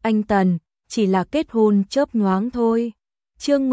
anh Tần, chỉ là kết hôn chớp nhoáng thôi. Chương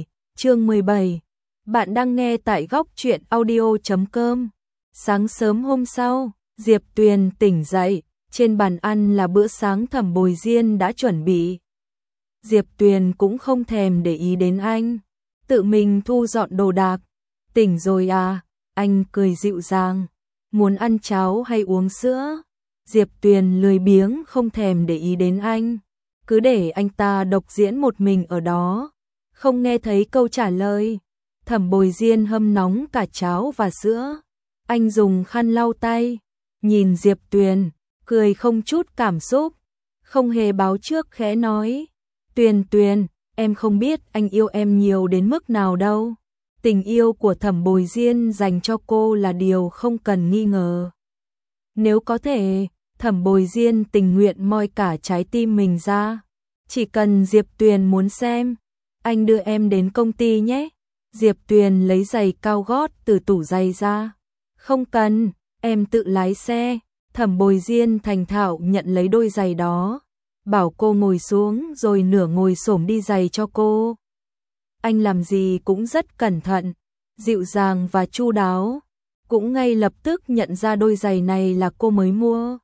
17. Bạn đang nghe tại góc truyện audio.com. Sáng sớm hôm sau, Diệp Tuyền tỉnh dậy, trên bàn ăn là bữa sáng Thẩm Bồi Diên đã chuẩn bị. Diệp Tuyền cũng không thèm để ý đến anh, tự mình thu dọn đồ đạc. Tỉnh rồi à? Anh cười dịu dàng. Muốn ăn cháo hay uống sữa? Diệp Tuyền lười biếng không thèm để ý đến anh, cứ để anh ta độc diễn một mình ở đó, không nghe thấy câu trả lời. Thẩm Bồi Diên hâm nóng cả cháo và sữa. Anh dùng khăn lau tay, nhìn Diệp Tuyền, cười không chút cảm xúc, không hề báo trước khẽ nói. Tuyền, em không biết anh yêu em nhiều đến mức nào đâu. Tình yêu của Thẩm Bồi Diên dành cho cô là điều không cần nghi ngờ. Nếu có thể, Thẩm Bồi Diên tình nguyện moi cả trái tim mình ra. Chỉ cần Diệp Tuyền muốn xem, anh đưa em đến công ty nhé. Diệp Tuyền lấy giày cao gót từ tủ giày ra. Không cần, em tự lái xe. Thẩm Bồi Diên thành thạo nhận lấy đôi giày đó, bảo cô ngồi xuống rồi nửa ngồi xổm đi giày cho cô. Anh làm gì cũng rất cẩn thận, dịu dàng và chu đáo, cũng ngay lập tức nhận ra đôi giày này là cô mới mua.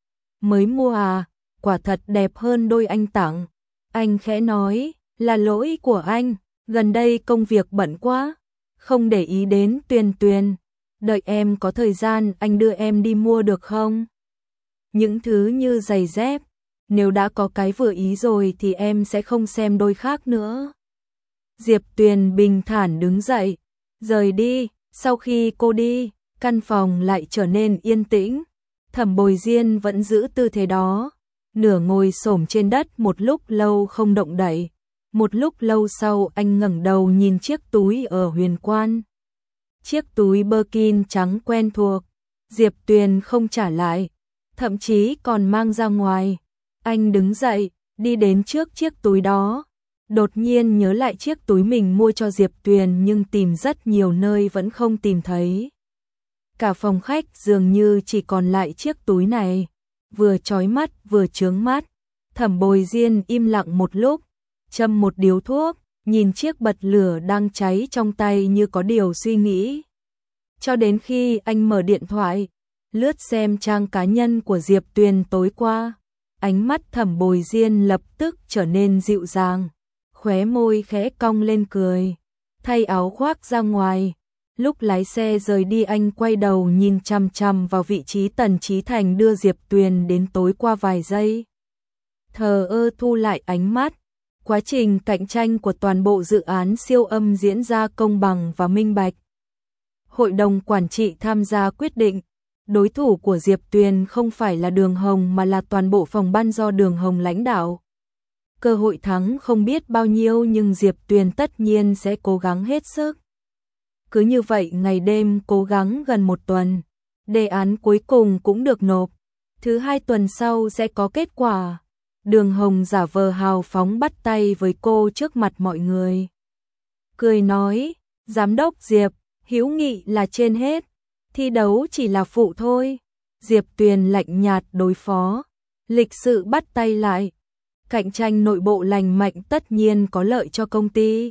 Mới mua à? Quả thật đẹp hơn đôi anh tặng. Anh khẽ nói, là lỗi của anh, gần đây công việc bận quá, không để ý đến Tuyền. Đợi em có thời gian anh đưa em đi mua được không? Những thứ như giày dép, nếu đã có cái vừa ý rồi thì em sẽ không xem đôi khác nữa. Diệp Tuyền bình thản đứng dậy, rời đi. Sau khi cô đi, căn phòng lại trở nên yên tĩnh. Thẩm Bồi Diên vẫn giữ tư thế đó, nửa ngồi xổm trên đất một lúc lâu không động đậy. Một lúc lâu sau anh ngẩng đầu nhìn chiếc túi ở huyền quan. Chiếc túi Birkin trắng quen thuộc, Diệp Tuyền không trả lại, thậm chí còn mang ra ngoài. Anh đứng dậy, đi đến trước chiếc túi đó. Đột nhiên nhớ lại chiếc túi mình mua cho Diệp Tuyền nhưng tìm rất nhiều nơi vẫn không tìm thấy. Cả phòng khách dường như chỉ còn lại chiếc túi này, vừa chói mắt vừa chướng mắt. Thẩm Bồi Diên im lặng một lúc, châm một điếu thuốc, nhìn chiếc bật lửa đang cháy trong tay như có điều suy nghĩ. Cho đến khi anh mở điện thoại, lướt xem trang cá nhân của Diệp Tuyền tối qua, ánh mắt Thẩm Bồi Diên lập tức trở nên dịu dàng, khóe môi khẽ cong lên cười, thay áo khoác ra ngoài. Lúc lái xe rời đi anh quay đầu nhìn chằm chằm vào vị trí Tần Chí Thành đưa Diệp Tuyền đến tối qua vài giây. Thờ ơ thu lại ánh mắt. Quá trình cạnh tranh của toàn bộ dự án siêu âm diễn ra công bằng và minh bạch. Hội đồng quản trị tham gia quyết định, đối thủ của Diệp Tuyền không phải là Đường Hồng mà là toàn bộ phòng ban do Đường Hồng lãnh đạo. Cơ hội thắng không biết bao nhiêu nhưng Diệp Tuyền tất nhiên sẽ cố gắng hết sức. Cứ như vậy ngày đêm cố gắng gần một tuần, đề án cuối cùng cũng được nộp. Thứ 2 tuần sau sẽ có kết quả. Đường Hồng giả vờ hào phóng bắt tay với cô trước mặt mọi người. Cười nói, Giám đốc Diệp, hữu nghị là trên hết, thi đấu chỉ là phụ thôi. Diệp Tuyền lạnh nhạt đối phó, lịch sự bắt tay lại. Cạnh tranh nội bộ lành mạnh tất nhiên có lợi cho công ty.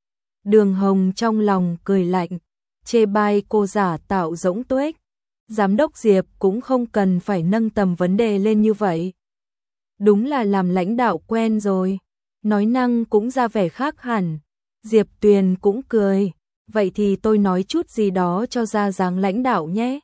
Đường Hồng trong lòng cười lạnh, chê bai cô giả tạo rỗng tuếch. Giám đốc Diệp cũng không cần phải nâng tầm vấn đề lên như vậy. Đúng là làm lãnh đạo quen rồi, nói năng cũng ra vẻ khác hẳn. Diệp Tuyền cũng cười, vậy thì tôi nói chút gì đó cho ra dáng lãnh đạo nhé.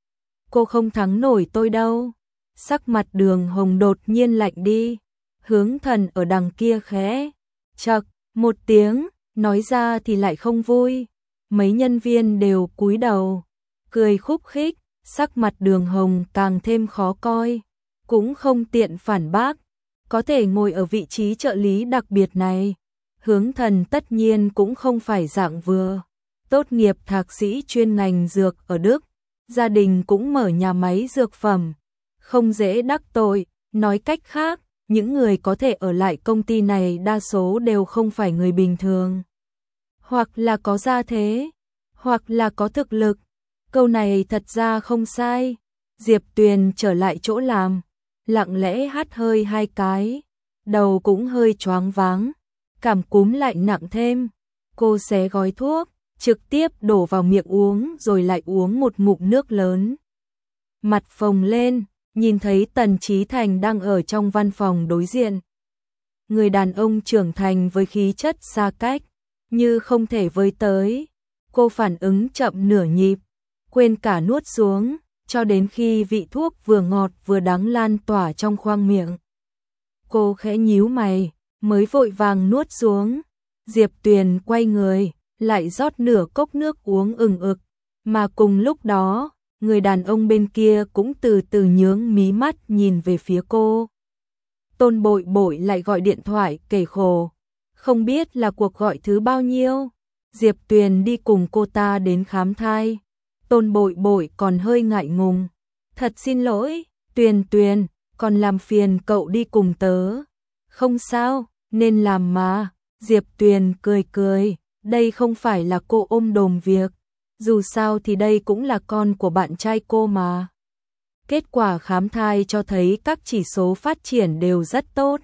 Cô không thắng nổi tôi đâu. Sắc mặt Đường Hồng đột nhiên lạnh đi, Hướng Thần ở đằng kia khẽ chậc một tiếng, nói ra thì lại không vui. Mấy nhân viên đều cúi đầu, cười khúc khích, sắc mặt Đường Hồng càng thêm khó coi, cũng không tiện phản bác. Có thể ngồi ở vị trí trợ lý đặc biệt này, Hướng Thần tất nhiên cũng không phải dạng vừa. Tốt nghiệp thạc sĩ chuyên ngành dược ở Đức, gia đình cũng mở nhà máy dược phẩm, không dễ đắc tội. Nói cách khác, những người có thể ở lại công ty này đa số đều không phải người bình thường. Hoặc là có gia thế, hoặc là có thực lực. Câu này thật ra không sai. Diệp Tuyền trở lại chỗ làm, lặng lẽ hắt hơi 2 cái. đầu cũng hơi choáng váng, cảm cúm lại nặng thêm. Cô xé gói thuốc, trực tiếp đổ vào miệng uống rồi lại uống một ngụm nước lớn. Mặt phồng lên, nhìn thấy Tần Chí Thành đang ở trong văn phòng đối diện. Người đàn ông trưởng thành với khí chất xa cách, như không thể với tới. Cô phản ứng chậm nửa nhịp, quên cả nuốt xuống, cho đến khi vị thuốc vừa ngọt vừa đắng lan tỏa trong khoang miệng. Cô khẽ nhíu mày, mới vội vàng nuốt xuống. Diệp Tuyền quay người, lại rót nửa cốc nước uống ừng ực, mà cùng lúc đó, người đàn ông bên kia cũng từ từ nhướng mí mắt nhìn về phía cô. Tôn Bội Bội lại gọi điện thoại kể khổ, không biết là cuộc gọi thứ bao nhiêu. Diệp Tuyền đi cùng cô ta đến khám thai. Tôn Bội Bội còn hơi ngại ngùng. Thật xin lỗi, Tuyền Tuyền, còn làm phiền cậu đi cùng tớ. Không sao, nên làm mà. Diệp Tuyền cười cười, đây không phải là cô ôm đồm việc. Dù sao thì đây cũng là con của bạn trai cô mà. Kết quả khám thai cho thấy các chỉ số phát triển đều rất tốt.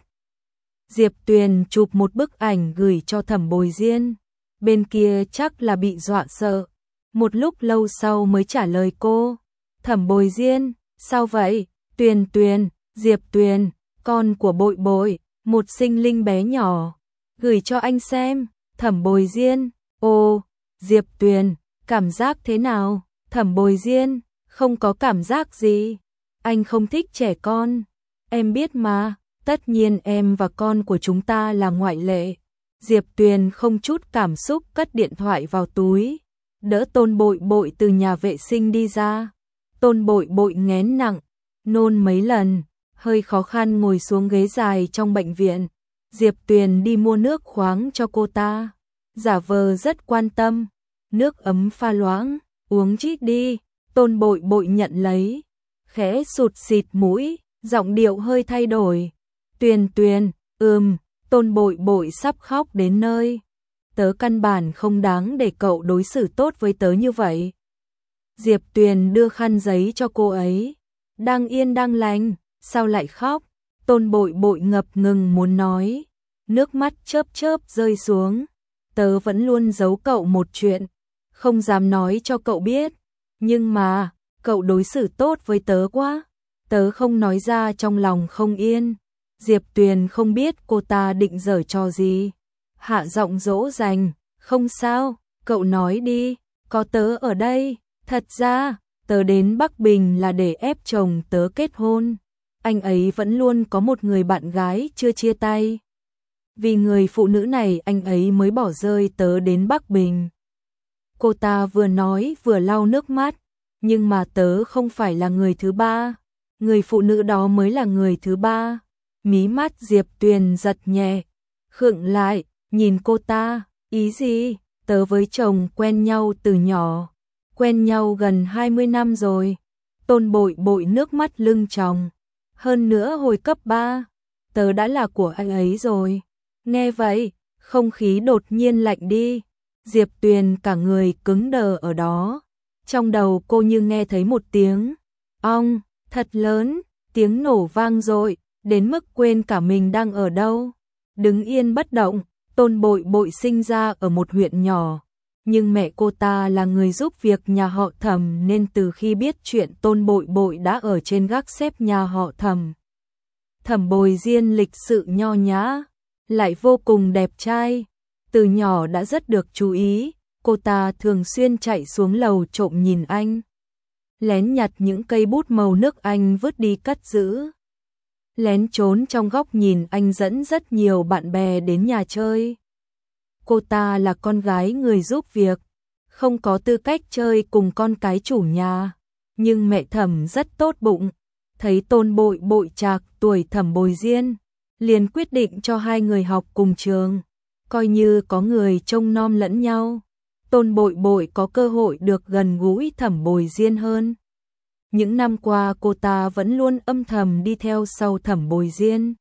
Diệp Tuyền chụp một bức ảnh gửi cho Thẩm Bồi Diên. Bên kia chắc là bị dọa sợ. Một lúc lâu sau mới trả lời cô. Thẩm Bồi Diên, sao vậy? Tuyền Tuyền, Diệp Tuyền, con của Bội Bội, một sinh linh bé nhỏ. Gửi cho anh xem. Thẩm Bồi Diên, ô, Diệp Tuyền, cảm giác thế nào? Thẩm Bồi Diên, không có cảm giác gì. Anh không thích trẻ con. Em biết mà, tất nhiên em và con của chúng ta là ngoại lệ. Diệp Tuyền không chút cảm xúc cất điện thoại vào túi, đỡ Tôn Bội Bội từ nhà vệ sinh đi ra. Tôn Bội Bội nghén nặng, nôn mấy lần, hơi khó khăn ngồi xuống ghế dài trong bệnh viện. Diệp Tuyền đi mua nước khoáng cho cô ta, giả vờ rất quan tâm. Nước ấm pha loãng, uống chít đi. Tôn Bội Bội nhận lấy, khẽ sụt xịt mũi, giọng điệu hơi thay đổi. Tuyền Tuyền, Tôn Bội Bội sắp khóc đến nơi. Tớ căn bản không đáng để cậu đối xử tốt với tớ như vậy. Diệp Tuyền đưa khăn giấy cho cô ấy. Đang yên đang lành, sao lại khóc? Tôn Bội Bội ngập ngừng muốn nói. Nước mắt chớp chớp rơi xuống. Tớ vẫn luôn giấu cậu một chuyện, không dám nói cho cậu biết. Nhưng mà, cậu đối xử tốt với tớ quá. Tớ không nói ra trong lòng không yên. Diệp Tuyền không biết cô ta định giở trò gì. Hạ giọng dỗ dành, không sao, cậu nói đi, có tớ ở đây. Thật ra, tớ đến Bắc Bình là để ép chồng tớ kết hôn. Anh ấy vẫn luôn có một người bạn gái chưa chia tay. Vì người phụ nữ này anh ấy mới bỏ rơi tớ đến Bắc Bình. Cô ta vừa nói vừa lau nước mắt. Nhưng mà tớ không phải là người thứ ba. Người phụ nữ đó mới là người thứ ba. Mí mắt Diệp Tuyền giật nhẹ, khựng lại, nhìn cô ta, ý gì? Tớ với chồng quen nhau từ nhỏ, quen nhau gần 20 năm rồi. Tôn Bội Bội nước mắt lưng tròng. Hơn nữa hồi cấp 3, tớ đã là của anh ấy rồi. Nghe vậy, không khí đột nhiên lạnh đi. Diệp Tuyền cả người cứng đờ ở đó. Trong đầu cô như nghe thấy một tiếng ong thật lớn, tiếng nổ vang dội, đến mức quên cả mình đang ở đâu. Đứng yên bất động. Tôn Bội Bội sinh ra ở một huyện nhỏ, nhưng mẹ cô ta là người giúp việc nhà họ Thẩm nên từ khi biết chuyện Tôn Bội Bội đã ở trên gác xếp nhà họ Thẩm. Thẩm Bồi Diên lịch sự nho nhã, lại vô cùng đẹp trai, từ nhỏ đã rất được chú ý. Cô ta thường xuyên chạy xuống lầu trộm nhìn anh, lén nhặt những cây bút màu nước anh vứt đi cất giữ, lén trốn trong góc nhìn anh dẫn rất nhiều bạn bè đến nhà chơi. Cô ta là con gái người giúp việc, không có tư cách chơi cùng con cái chủ nhà, nhưng mẹ Thẩm rất tốt bụng, thấy Tôn Bội Bội trạc tuổi Thẩm Bồi Diên, liền quyết định cho hai người học cùng trường, coi như có người trông nom lẫn nhau. Tôn Bội Bội có cơ hội được gần gũi Thẩm Bồi Diên hơn. Những năm qua cô ta vẫn luôn âm thầm đi theo sau Thẩm Bồi Diên,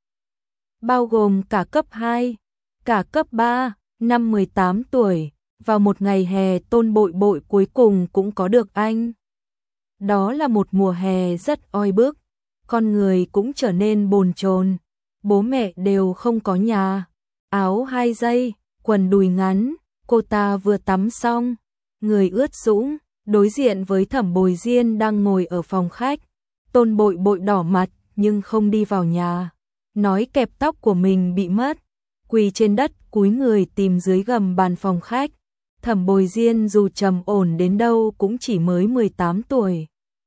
bao gồm cả cấp 2, cả cấp 3. Năm 18 tuổi, vào một ngày hè Tôn Bội Bội cuối cùng cũng có được anh. Đó là một mùa hè rất oi bức, con người cũng trở nên bồn chồn. bố mẹ đều không có nhà. Áo 2 giây, quần đùi ngắn, cô ta vừa tắm xong, người ướt sũng, đối diện với Thẩm Bồi Diên đang ngồi ở phòng khách. Tôn Bội Bội đỏ mặt nhưng không đi vào nhà, nói kẹp tóc của mình bị mất, quỳ trên đất cúi người tìm dưới gầm bàn phòng khách. Thẩm Bồi Diên dù trầm ổn đến đâu cũng chỉ mới 18 tuổi.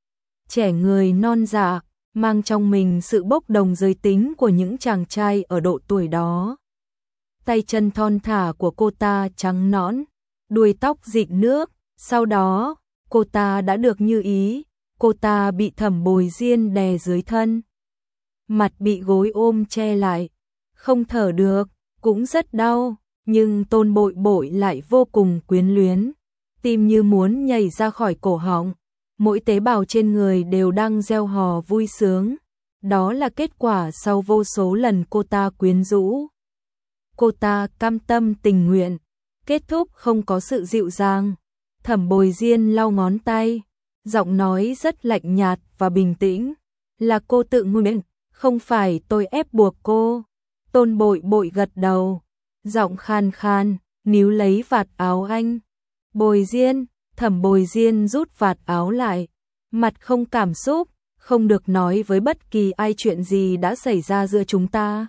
Trẻ người non dạ, mang trong mình sự bốc đồng giới tính của những chàng trai ở độ tuổi đó. Tay chân thon thả của cô ta trắng nõn, đuôi tóc rịn nước, sau đó, cô ta đã được như ý, cô ta bị Thẩm Bồi Diên đè dưới thân. Mặt bị gối ôm che lại, không thở được, cũng rất đau, nhưng Tôn Bội Bội lại vô cùng quyến luyến, tim như muốn nhảy ra khỏi cổ họng, mỗi tế bào trên người đều đang reo hò vui sướng. Đó là kết quả sau vô số lần cô ta quyến rũ. Cô ta cam tâm tình nguyện, kết thúc không có sự dịu dàng. Thẩm Bồi Diên lau ngón tay, giọng nói rất lạnh nhạt và bình tĩnh, là cô tự nguyện, không phải tôi ép buộc cô. Tôn Bội Bội gật đầu, giọng khan khan, níu lấy vạt áo anh. Bồi Diên, Thẩm Bồi Diên rút vạt áo lại, mặt không cảm xúc, không được nói với bất kỳ ai chuyện gì đã xảy ra giữa chúng ta.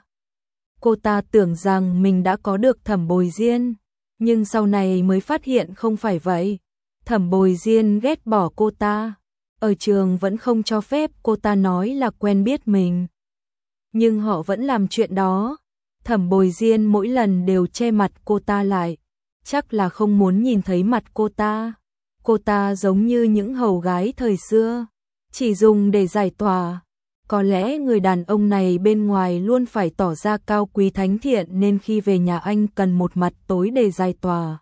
Cô ta tưởng rằng mình đã có được Thẩm Bồi Diên, nhưng sau này mới phát hiện không phải vậy. Thẩm Bồi Diên ghét bỏ cô ta, ở trường vẫn không cho phép cô ta nói là quen biết mình. Nhưng họ vẫn làm chuyện đó. Thẩm Bồi Diên mỗi lần đều che mặt cô ta lại, chắc là không muốn nhìn thấy mặt cô ta. Cô ta giống như những hầu gái thời xưa, chỉ dùng để giải tỏa. Có lẽ người đàn ông này bên ngoài luôn phải tỏ ra cao quý thánh thiện nên khi về nhà anh cần một mặt tối để giải tỏa.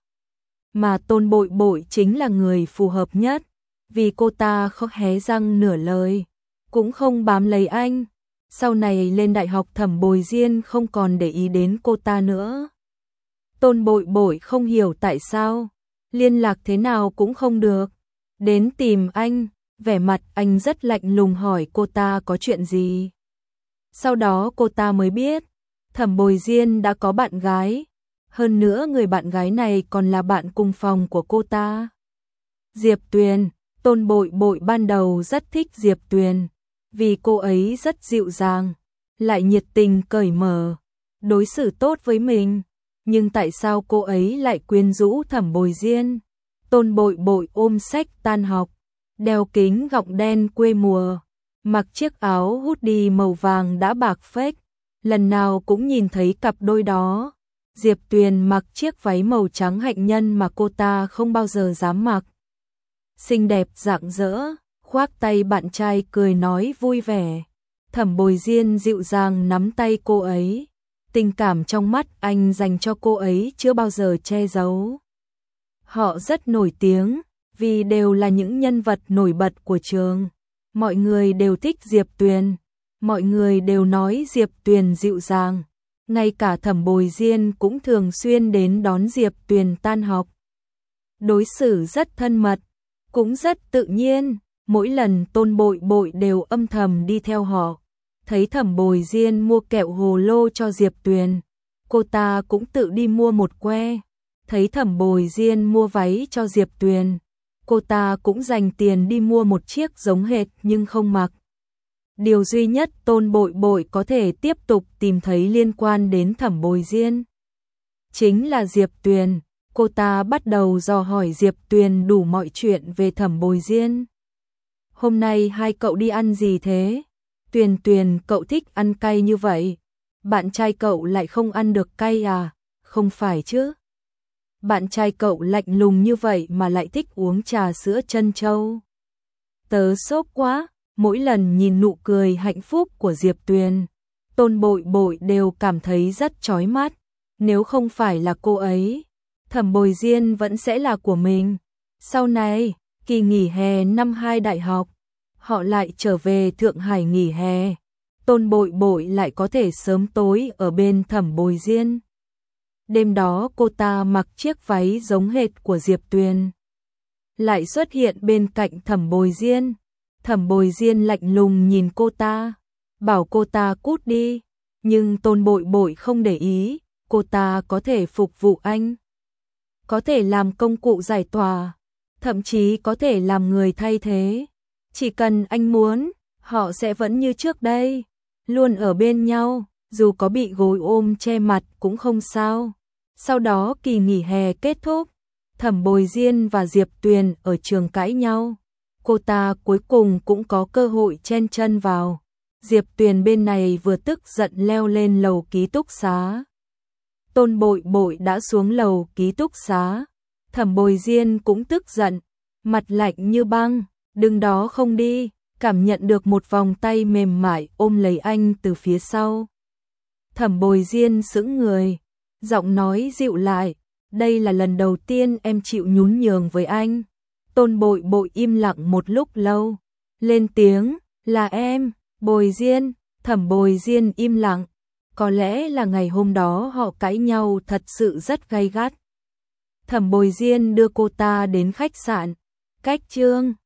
Mà Tôn Bội Bội chính là người phù hợp nhất, vì cô ta không hé răng nửa lời, cũng không bám lấy anh. Sau này lên đại học Thẩm Bồi Diên không còn để ý đến cô ta nữa. Tôn Bội Bội không hiểu tại sao, liên lạc thế nào cũng không được. Đến tìm anh, vẻ mặt anh rất lạnh lùng hỏi cô ta có chuyện gì. Sau đó cô ta mới biết, Thẩm Bồi Diên đã có bạn gái. Hơn nữa người bạn gái này còn là bạn cùng phòng của cô ta. Diệp Tuyền, Tôn Bội Bội ban đầu rất thích Diệp Tuyền, vì cô ấy rất dịu dàng, lại nhiệt tình cởi mở, đối xử tốt với mình. Nhưng tại sao cô ấy lại quyến rũ Thẩm Bồi Diên? Tôn Bội Bội ôm sách tan học, đeo kính gọng đen quê mùa, mặc chiếc áo hoodie màu vàng đã bạc phết, lần nào cũng nhìn thấy cặp đôi đó. Diệp Tuyền mặc chiếc váy màu trắng hạnh nhân mà cô ta không bao giờ dám mặc. Xinh đẹp rạng rỡ, khoác tay bạn trai cười nói vui vẻ. Thẩm Bồi Diên dịu dàng nắm tay cô ấy. Tình cảm trong mắt anh dành cho cô ấy chưa bao giờ che giấu. Họ rất nổi tiếng, vì đều là những nhân vật nổi bật của trường. Mọi người đều thích Diệp Tuyền, mọi người đều nói Diệp Tuyền dịu dàng. Ngay cả Thẩm Bồi Diên cũng thường xuyên đến đón Diệp Tuyền tan học. Đối xử rất thân mật, cũng rất tự nhiên, mỗi lần Tôn Bội Bội đều âm thầm đi theo họ. Thấy Thẩm Bồi Diên mua kẹo hồ lô cho Diệp Tuyền, cô ta cũng tự đi mua một que. Thấy Thẩm Bồi Diên mua váy cho Diệp Tuyền, cô ta cũng dành tiền đi mua một chiếc giống hệt nhưng không mặc. Điều duy nhất Tôn Bội Bội có thể tiếp tục tìm thấy liên quan đến Thẩm Bồi Diên chính là Diệp Tuyền. Cô ta bắt đầu dò hỏi Diệp Tuyền đủ mọi chuyện về Thẩm Bồi Diên. Hôm nay hai cậu đi ăn gì thế? Tuyền Tuyền, cậu thích ăn cay như vậy. Bạn trai cậu lại không ăn được cay à? Không phải chứ? Bạn trai cậu lạnh lùng như vậy mà lại thích uống trà sữa trân châu. Tớ sốc quá. Mỗi lần nhìn nụ cười hạnh phúc của Diệp Tuyền, Tôn Bội Bội đều cảm thấy rất chói mắt. Nếu không phải là cô ấy, Thẩm Bồi Diên vẫn sẽ là của mình. Sau này, kỳ nghỉ hè năm 2 đại học, họ lại trở về Thượng Hải nghỉ hè. Tôn Bội Bội lại có thể sớm tối ở bên Thẩm Bồi Diên. Đêm đó cô ta mặc chiếc váy giống hệt của Diệp Tuyền, lại xuất hiện bên cạnh Thẩm Bồi Diên. Thẩm Bồi Diên lạnh lùng nhìn cô ta, bảo cô ta cút đi. nhưng Tôn Bội Bội không để ý, cô ta có thể phục vụ anh. Có thể làm công cụ giải tỏa, thậm chí có thể làm người thay thế. Chỉ cần anh muốn, họ sẽ vẫn như trước đây, luôn ở bên nhau, dù có bị gối ôm che mặt cũng không sao. Sau đó kỳ nghỉ hè kết thúc, Thẩm Bồi Diên và Diệp Tuyền ở trường cãi nhau. Cô ta cuối cùng cũng có cơ hội chen chân vào. Diệp Tuyền bên này vừa tức giận leo lên lầu ký túc xá. Tôn Bội Bội đã xuống lầu ký túc xá. Thẩm Bồi Diên cũng tức giận, mặt lạnh như băng, đứng đó không đi, cảm nhận được một vòng tay mềm mại ôm lấy anh từ phía sau. Thẩm Bồi Diên sững người, giọng nói dịu lại, đây là lần đầu tiên em chịu nhún nhường với anh. Tôn Bội Bội im lặng một lúc lâu, lên tiếng, là em, Bồi Diên. Thẩm Bồi Diên im lặng, có lẽ là ngày hôm đó họ cãi nhau thật sự rất gay gắt. Thẩm Bồi Diên đưa cô ta đến khách sạn, cách Trương